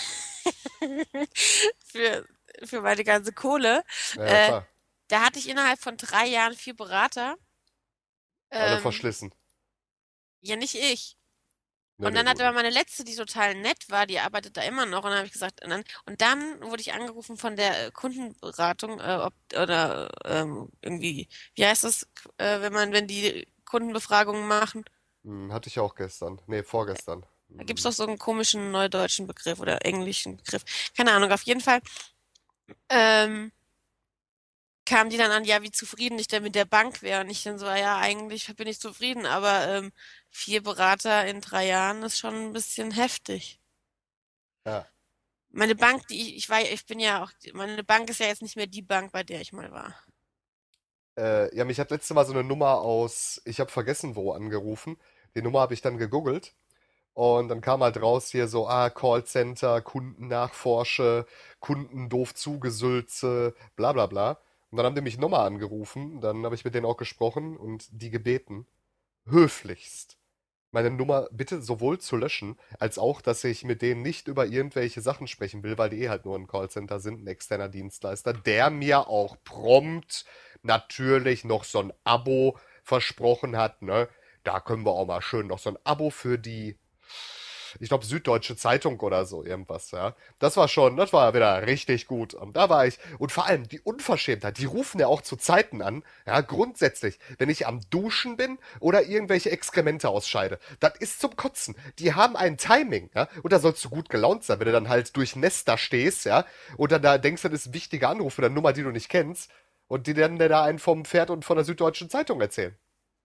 für, für meine ganze Kohle, Ja, ja, äh, klar. da hatte ich innerhalb von drei Jahren vier Berater. Alle Ähm, verschlissen. ja, nicht ich. Nee, Und nee, dann du hatte aber nicht. meine letzte, die total nett war, die arbeitet da immer noch. Und dann habe ich gesagt, und dann, und dann wurde ich angerufen von der äh, Kundenberatung, äh, ob, oder ähm, irgendwie, wie heißt das, äh, wenn man, wenn die Kundenbefragungen machen? Hm, hatte ich auch gestern. Nee, vorgestern. Da gibt's Hm. doch so einen komischen neudeutschen Begriff oder englischen Begriff. Keine Ahnung, auf jeden Fall ähm, kam die dann an, ja, wie zufrieden ich denn mit der Bank wäre. Und ich dann so, ja, eigentlich bin ich zufrieden, aber ähm, vier Berater in drei Jahren ist schon ein bisschen heftig. Ja. Meine Bank, die ich, ich war, ich bin ja auch, meine Bank ist ja jetzt nicht mehr die Bank, bei der ich mal war. Äh, ja, mich hat letzte Mal so eine Nummer aus, ich habe vergessen wo, angerufen. Die Nummer habe ich dann gegoogelt. Und dann kam halt raus hier so, ah, Callcenter, Kundennachforsche, Kunden doof zugesülze, bla bla bla. Und dann haben die mich nochmal angerufen, dann habe ich mit denen auch gesprochen und die gebeten, höflichst, meine Nummer bitte sowohl zu löschen, als auch, dass ich mit denen nicht über irgendwelche Sachen sprechen will, weil die eh halt nur ein Callcenter sind, ein externer Dienstleister, der mir auch prompt natürlich noch so ein Abo versprochen hat, ne? Da können wir auch mal schön noch so ein Abo für die, ich glaube, Süddeutsche Zeitung oder so irgendwas, ja. Das war schon, das war wieder richtig gut. Und da war ich, und vor allem die Unverschämtheit, die rufen ja auch zu Zeiten an, ja, grundsätzlich, wenn ich am Duschen bin oder irgendwelche Exkremente ausscheide. Das ist zum Kotzen. Die haben ein Timing, ja, und da sollst du gut gelaunt sein, wenn du dann halt durch Nester stehst, ja, oder da denkst du, das ist ein wichtiger Anruf oder eine Nummer, die du nicht kennst, und die dann da einen vom Pferd und von der Süddeutschen Zeitung erzählen.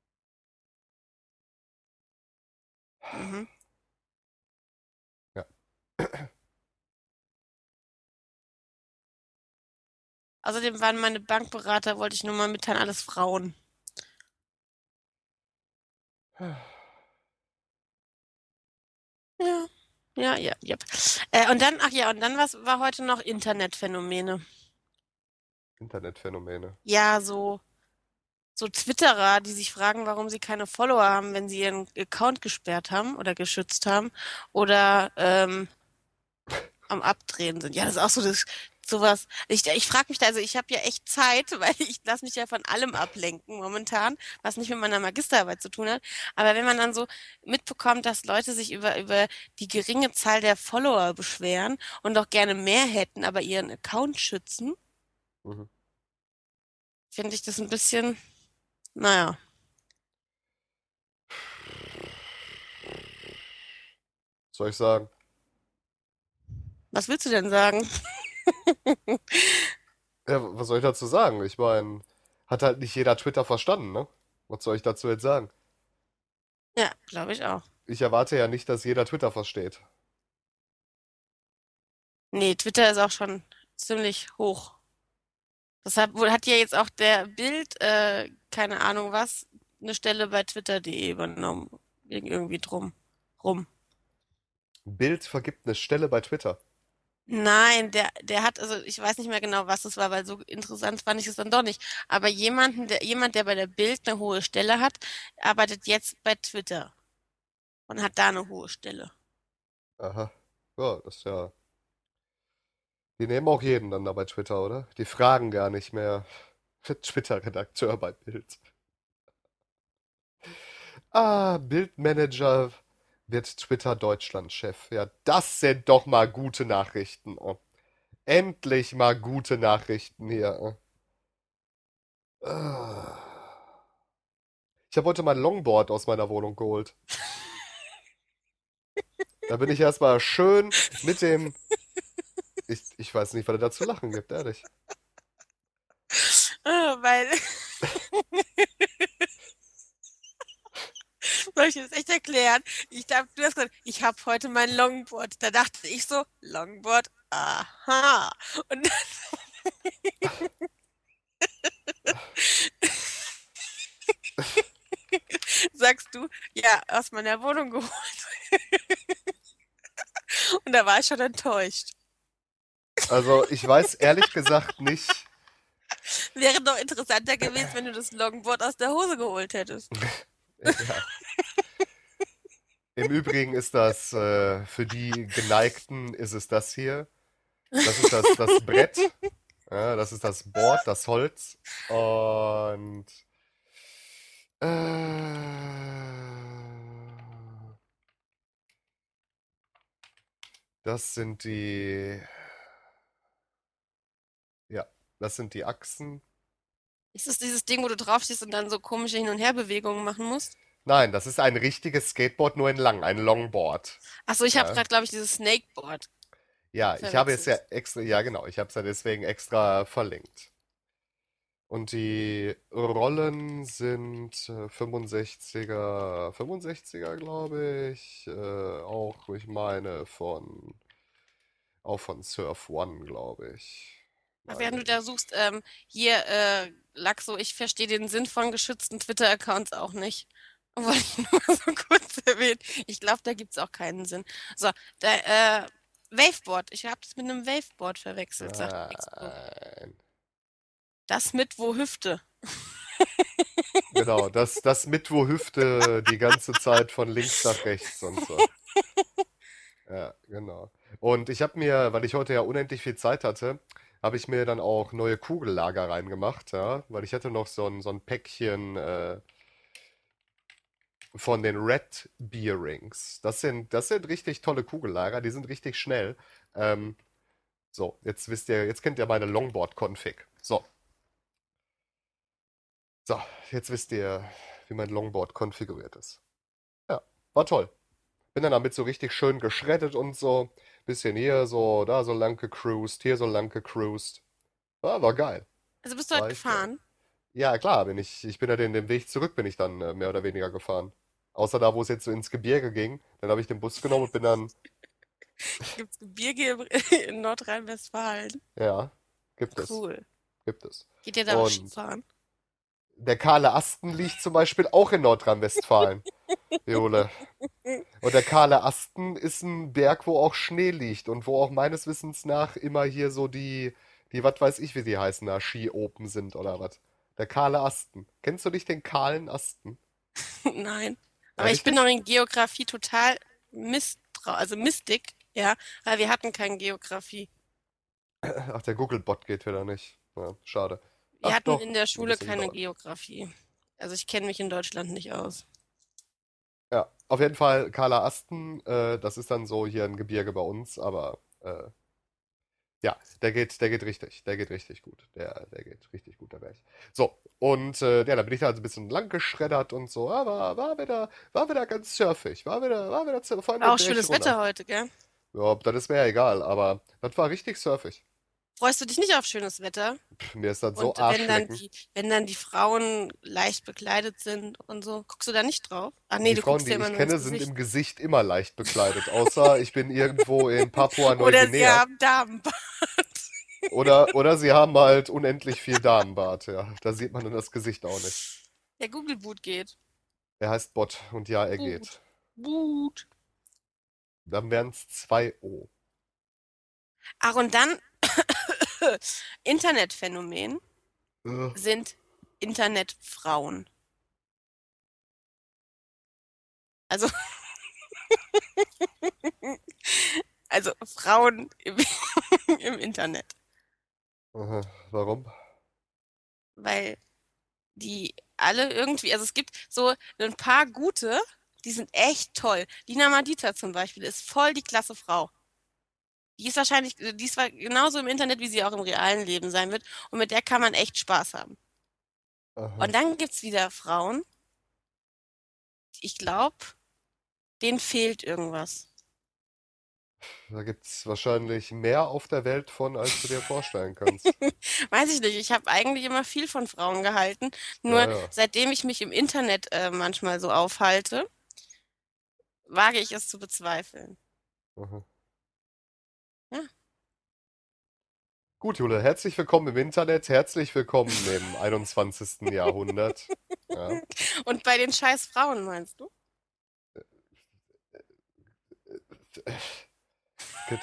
Mhm. Ja. Außerdem waren meine Bankberater, wollte ich nur mal mitteilen, alles Frauen. Ja, ja, ja, ja. Äh, und dann, ach ja, und dann was war heute noch Internetphänomene. Internetphänomene. Ja, so, so Twitterer, die sich fragen, warum sie keine Follower haben, wenn sie ihren Account gesperrt haben oder geschützt haben oder ähm, am Abdrehen sind. Ja, das ist auch so das, sowas. Ich, ich frage mich da, also ich habe ja echt Zeit, weil ich lasse mich ja von allem ablenken momentan, was nicht mit meiner Magisterarbeit zu tun hat. Aber wenn man dann so mitbekommt, dass Leute sich über, über die geringe Zahl der Follower beschweren und doch gerne mehr hätten, aber ihren Account schützen, Mhm. finde ich das ein bisschen, naja, Was soll ich sagen? was willst du denn sagen? Ja, was soll ich dazu sagen? Ich meine, hat halt nicht jeder Twitter verstanden, ne? Was soll ich dazu jetzt sagen? Ja, glaube ich auch. Ich erwarte ja nicht, dass jeder Twitter versteht. Nee, Twitter ist auch schon ziemlich hoch. Deshalb wohl hat ja jetzt auch der Bild, äh, keine Ahnung was, eine Stelle bei twitter punkt de übernommen. Wegen irgendwie drum rum. Bild vergibt eine Stelle bei Twitter. Nein, der, der hat, also ich weiß nicht mehr genau, was es war, weil so interessant fand ich es dann doch nicht. Aber jemanden, der, jemand, der bei der Bild eine hohe Stelle hat, arbeitet jetzt bei Twitter und hat da eine hohe Stelle. Aha. Ja, das ist ja. Die nehmen auch jeden dann da bei Twitter, oder? Die fragen gar nicht mehr. Twitter-Redakteur bei Bild. Ah, Bildmanager wird Twitter Deutschland-Chef. Ja, das sind doch mal gute Nachrichten. Oh. Endlich mal gute Nachrichten hier. Oh. Ah. Ich habe heute mein Longboard aus meiner Wohnung geholt. Da bin ich erstmal schön mit dem. Ich, ich weiß nicht, was es da zu lachen gibt, ehrlich. Ah, weil, soll ich dir das echt erklären? Ich dachte, du hast gesagt, ich habe heute mein Longboard. Da dachte ich so, Longboard, aha. Und sagst du, ja, aus meiner Wohnung geholt. Und da war ich schon enttäuscht. Also, ich weiß ehrlich gesagt nicht. Wäre doch interessanter gewesen, wenn du das Longboard aus der Hose geholt hättest. Ja. Im Übrigen ist das, äh, für die Geneigten ist es das hier. Das ist das, das Brett. Ja, das ist das Board, das Holz. Und äh, das sind die, ja, das sind die Achsen. Ist es dieses Ding, wo du draufstehst und dann so komische Hin- und Herbewegungen machen musst? Nein, das ist ein richtiges Skateboard, nur in lang, ein Longboard. Achso, ich habe Ja, gerade, glaube ich, dieses Snakeboard ja, ich habe es ja verwechselt. extra, ja genau, ich habe es ja deswegen extra verlinkt. Und die Rollen sind äh, fünfundsechziger, fünfundsechziger glaube ich. Äh, auch, ich meine, von, auch von Surf One, glaube ich. Ach, während Meine du da ich. suchst, ähm, hier, äh, Laxo, ich verstehe den Sinn von geschützten Twitter-Accounts auch nicht. Wollte ich nur mal so kurz erwähnen. Ich glaube, da gibt's auch keinen Sinn. So, da, äh, Waveboard. Ich habe das mit einem Waveboard verwechselt, sagt Expo. Nein. Das mit wo Hüfte. Genau, das, das mit, wo Hüfte die ganze Zeit von links nach rechts und so. Ja, genau. Und ich habe mir, weil ich heute ja unendlich viel Zeit hatte, habe ich mir dann auch neue Kugellager reingemacht, ja, weil ich hatte noch so ein, so ein Päckchen äh, von den Red Beer Rings. Das sind, das sind richtig tolle Kugellager, die sind richtig schnell. Ähm, so, jetzt wisst ihr, jetzt kennt ihr meine Longboard-Config. So, so, jetzt wisst ihr, wie mein Longboard konfiguriert ist. Ja, war toll. Bin dann damit so richtig schön geschreddet und so. Bisschen hier so, da so lang gecruised, hier so lang gecruised. Ja, war geil. Also bist du War halt echt geil. gefahren? Ja, klar, bin ich, ich bin ja den, den Weg zurück, bin ich dann äh, mehr oder weniger gefahren. Außer da, wo es jetzt so ins Gebirge ging. Dann habe ich den Bus genommen und bin dann, Gibt's Gebirge in Nordrhein-Westfalen? ja, gibt es, Cool. gibt es. Geht ihr da auch Und Skifahren? der kahle Asten liegt zum Beispiel auch in Nordrhein-Westfalen, Jole. Und der kahle Asten ist ein Berg, wo auch Schnee liegt und wo auch meines Wissens nach immer hier so die, die, was weiß ich, wie die heißen, da Ski Open sind oder was. Der kahle Asten. Kennst du nicht den kahlen Asten? Nein. Aber ich Ehrlich bin noch nicht? in Geografie total misstrau, also mistig, ja, weil wir hatten keine Geografie. Ach, der Google-Bot geht wieder nicht. Ja, schade. Wir Ach hatten doch, in der ein Schule bisschen keine gedauert. Geografie. Also ich kenne mich in Deutschland nicht aus. Ja, auf jeden Fall kahler Asten, äh, das ist dann so hier ein Gebirge bei uns, aber äh, ja, der geht, der geht richtig, der geht richtig gut. Der, der geht richtig gut, der Berg. So, und äh, ja, da bin ich da also ein bisschen lang geschreddert und so, aber war wieder, war wieder ganz surfig, war wieder, war wieder zu- vor allem War den auch Berg schönes runter. Wetter heute, gell? Ja, das ist mir ja egal, aber das war richtig surfig. Freust du dich nicht auf schönes Wetter? Pff, mir ist das so Und wenn dann Arschlecken. die, wenn dann die Frauen leicht bekleidet sind und so, guckst du da nicht drauf? Ach nee, Die du Frauen, guckst die ja immer ich nur ins kenne, sind Gesicht. im Gesicht immer leicht bekleidet, außer ich bin irgendwo in Oder sie Papua-Neuguinea. haben Damenbart. Oder, oder sie haben halt unendlich viel Damenbart, ja. Da sieht man dann das Gesicht auch nicht. Der Google-Boot geht. Er heißt Bot und ja, er Boot. geht. Boot. Dann wären es zwei O. Ach, und dann Internetphänomen Äh, sind Internetfrauen. Also, also Frauen im, im Internet. aha, warum? Weil die alle irgendwie, also es gibt so ein paar gute, die sind echt toll. Lina Madita zum Beispiel ist voll die klasse Frau. Die ist wahrscheinlich, die ist zwar genauso im Internet, wie sie auch im realen Leben sein wird. Und mit der kann man echt Spaß haben. Aha. Und dann gibt's wieder Frauen, ich glaube, denen fehlt irgendwas. Da gibt es wahrscheinlich mehr auf der Welt von, als du dir vorstellen kannst. Weiß ich nicht, ich habe eigentlich immer viel von Frauen gehalten. Ja, Nur ja. seitdem ich mich im Internet äh, manchmal so aufhalte, wage ich es zu bezweifeln. Aha. Ja. Gut, Jule, herzlich willkommen im Internet, herzlich willkommen im einundzwanzigsten. Jahrhundert. Ja. Und bei den scheiß Frauen, meinst du? Gut.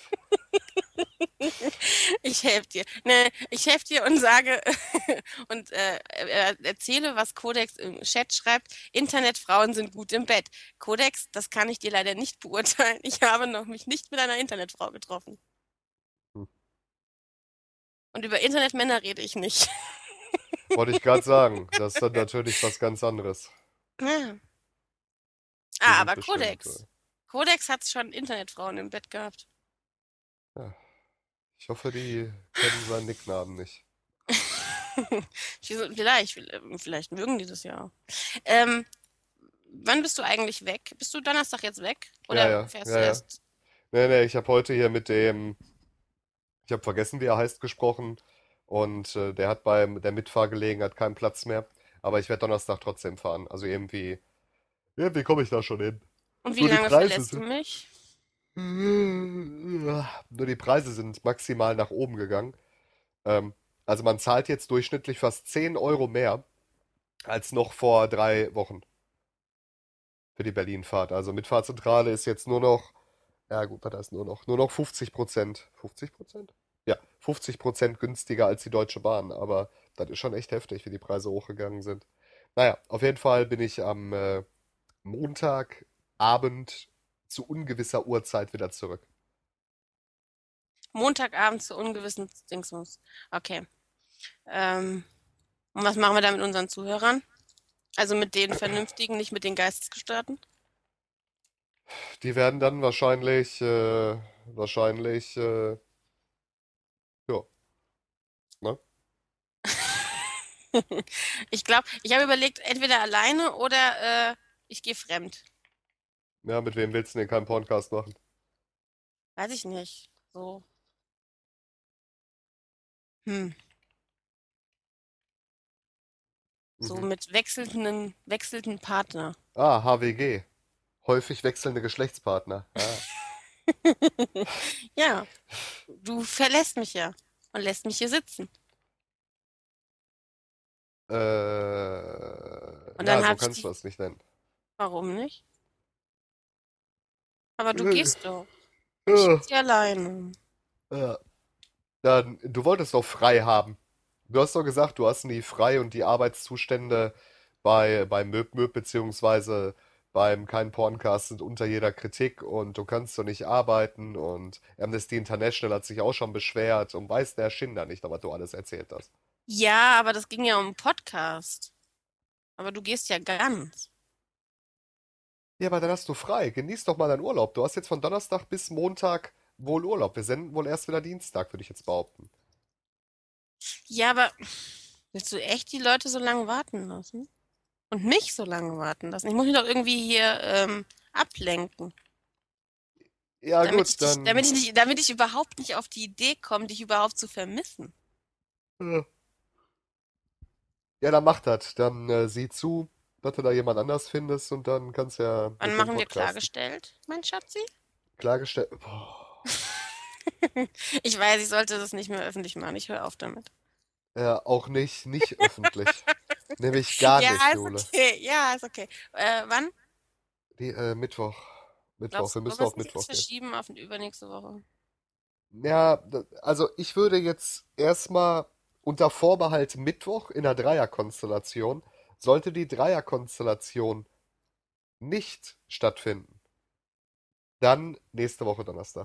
Ich helfe dir. Ne, ich helfe dir und sage und äh, äh, erzähle, was Codex im Chat schreibt. Internetfrauen sind gut im Bett. Codex, das kann ich dir leider nicht beurteilen. Ich habe noch mich nicht mit einer Internetfrau getroffen. Hm. Und über Internetmänner rede ich nicht. Wollte ich gerade sagen, das ist dann natürlich was ganz anderes. Ja. Die Ah, sind aber bestimmt. Codex. Codex hat schon Internetfrauen im Bett gehabt. Äh, ja. Ich hoffe, die kennen seinen Nicknamen nicht. Vielleicht, vielleicht mögen die das ja auch. Ähm, wann bist du eigentlich weg? Bist du Donnerstag jetzt weg? Ja, Oder ja, fährst ja, du ja. erst? Nee, nee, ich habe heute hier mit dem, ich habe vergessen, wie er heißt, gesprochen. Und äh, der hat bei der Mitfahrgelegenheit keinen Platz mehr. Aber ich werde Donnerstag trotzdem fahren. Also irgendwie, irgendwie komme ich da schon hin. Und wie Nur die lange Preise verlässt du sind. mich? Nur die Preise sind maximal nach oben gegangen. Ähm, also man zahlt jetzt durchschnittlich fast zehn Euro mehr als noch vor drei Wochen für die Berlin-Fahrt. Also Mitfahrzentrale ist jetzt nur noch, ja gut, was ist nur noch? Nur noch fünfzig Prozent. fünfzig Prozent? Ja, fünfzig Prozent günstiger als die Deutsche Bahn. Aber das ist schon echt heftig, wie die Preise hochgegangen sind. Naja, auf jeden Fall bin ich am äh, Montagabend zu ungewisser Uhrzeit wieder zurück. Montagabend zu ungewissen Dingsmus. Okay. Ähm, und was machen wir da mit unseren Zuhörern? Also mit den Vernünftigen, nicht mit den Geistesgestörten? Die werden dann wahrscheinlich, äh, wahrscheinlich, äh, ja, ne? Ich glaube, ich habe überlegt, entweder alleine oder äh, ich gehe fremd. Ja, mit wem willst du denn keinen Podcast machen? Weiß ich nicht. So. Hm. So Mhm. mit wechselnden, wechselnden Partner. Ah, H W G. Häufig wechselnde Geschlechtspartner. Ah. Ja, du verlässt mich ja und lässt mich hier sitzen. Äh, Und ja, dann so habe ich kannst du dich. das nicht nennen. Warum nicht? Aber du Äh, gehst doch. Ich Ja, sitze hier alleine. ja. Dann, du wolltest doch frei haben. Du hast doch gesagt, du hast nie frei und die Arbeitszustände bei, bei Möb Möb beziehungsweise beim Kein Porncast sind unter jeder Kritik und du kannst doch nicht arbeiten und Amnesty International hat sich auch schon beschwert und weiß der Schinder nicht, was du alles erzählt hast. Ja, aber das ging ja um einen Podcast. Aber du gehst ja ganz. Ja, aber dann hast du frei. Genieß doch mal deinen Urlaub. Du hast jetzt von Donnerstag bis Montag wohl Urlaub. Wir senden wohl erst wieder Dienstag, würde ich jetzt behaupten. Ja, aber willst du echt die Leute so lange warten lassen? Und mich so lange warten lassen? Ich muss mich doch irgendwie hier ähm, ablenken. Ja, Damit gut, ich dich, dann. damit ich nicht, damit ich überhaupt nicht auf die Idee komme, dich überhaupt zu vermissen. äh, Ja, dann mach das. Dann äh, sieh zu, dass du da jemand anders findest und dann kannst du ja Wann mit dem machen wir Podcasten. klargestellt, mein Schatzi? Klargestellt. Boah. Ich weiß, ich sollte das nicht mehr öffentlich machen. Ich höre auf damit. Ja, auch nicht, nicht öffentlich. Nämlich gar Ja, nicht, ist Jule. okay. Ja, ist okay. Äh, wann? Die, äh, Mittwoch. Mittwoch, Glaubst wir du, müssen wollen wir auf es nicht Mittwoch jetzt gehen. verschieben auf die übernächste Woche? Ja, da- also ich würde jetzt erstmal unter Vorbehalt Mittwoch in der Dreierkonstellation, sollte die Dreierkonstellation nicht stattfinden, dann nächste Woche Donnerstag.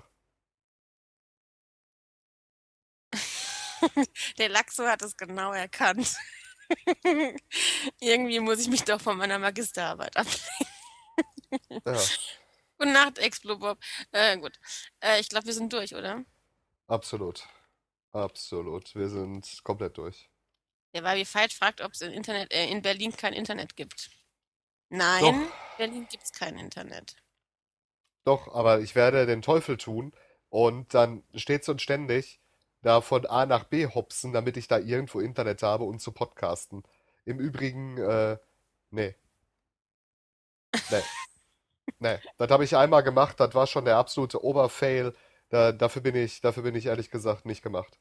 Der Laxo hat es genau erkannt. Irgendwie muss ich mich doch von meiner Magisterarbeit ablenken. Ja, Gute Nacht, Explobob. Äh, gut. Äh, ich glaube, wir sind durch, oder? absolut. Absolut. Wir sind komplett durch. Der Wabi Fight fragt, ob es in Internet, äh, in Berlin kein Internet gibt. Doch, Nein, in Berlin gibt es kein Internet. doch, aber ich werde den Teufel tun und dann stets und ständig da von A nach B hopsen, damit ich da irgendwo Internet habe und zu podcasten. Im Übrigen, äh, nee, nee. Nee, das habe ich einmal gemacht, das war schon der absolute Oberfail. Da, dafür bin ich, dafür bin ich ehrlich gesagt nicht gemacht.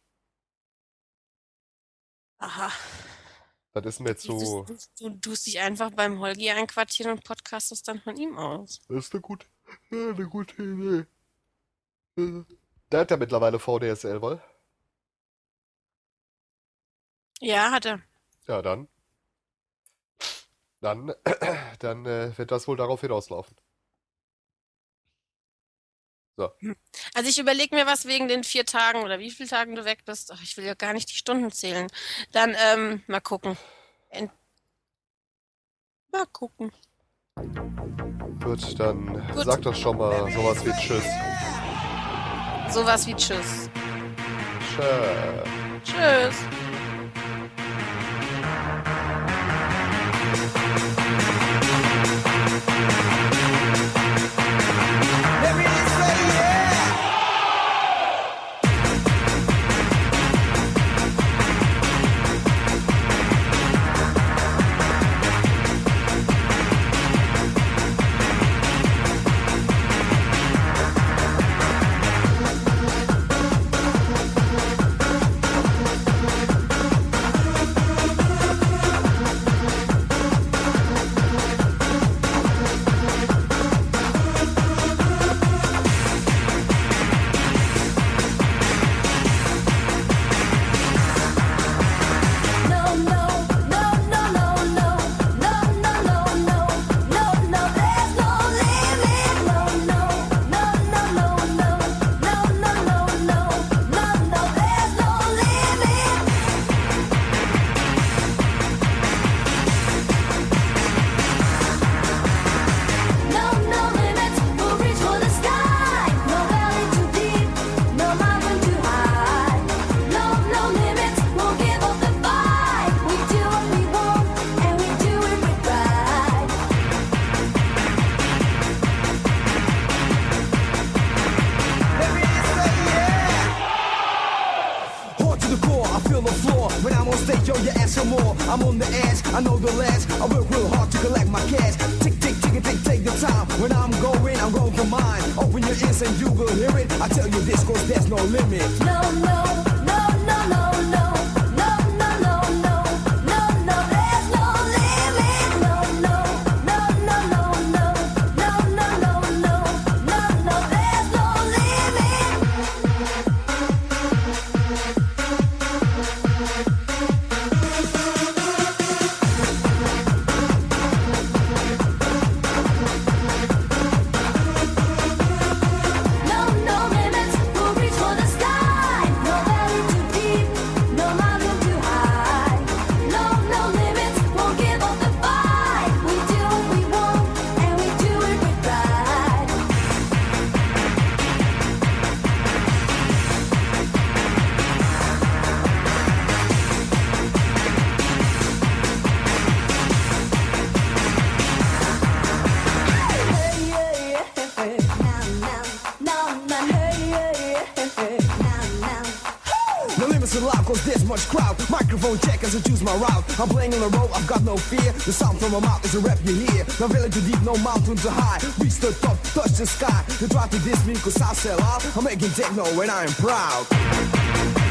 Aha. Das ist mir Du, zu. du, du tust dich einfach beim Holgi einquartieren und podcastest dann von ihm aus. Das ist eine gute, ja, eine gute Idee. Äh, Der hat ja mittlerweile V D S L, wohl? Ja, hat er. Ja, dann. Dann, dann äh, wird das wohl darauf hinauslaufen. So. Also ich überlege mir was wegen den vier Tagen oder wie viele Tagen du weg bist. Ach, ich will ja gar nicht die Stunden zählen. Dann ähm, mal gucken. Ent mal gucken. Gut, dann Gut. sag doch schon mal sowas wie Tschüss. Sowas wie Tschüss. Tschö. Tschüss. Let me say yeah. No, no, no, no, no, no, no, no, no, no, no, no, there's no limit. No, no, no, no, no, no, no, no, no, no, no, no, there's no limit. No, no limits, we'll reach for the sky. No valley too deep, no mountain too high. No, no limits, we'll give up the fight. We do what we want, and we do it with pride. Let me say yeah. Hard to the core, I feel the floor. When I'm on stage, yo, you ask for more. I'm on the edge, I know the last. I work real hard to collect my cash. Tick, tick, tick, tick, take the time. When I'm going, I'm going for mine. Open your ears and you will hear it. I tell you this, cause there's no limit. No, no, no, no, no, no. No, no, no, no. No, no, there's no limit. No, no, no, no, no, no. No, no, no, no. No, no, there's no limit. much crowd. Microphone check as I choose my route. I'm playing on the road, I've got no fear. The sound from my mouth is a rap you hear. No valley too deep, no mountain too high. Reach the top, touch the sky. They try to diss me cause I sell out. I'm making techno and I am proud.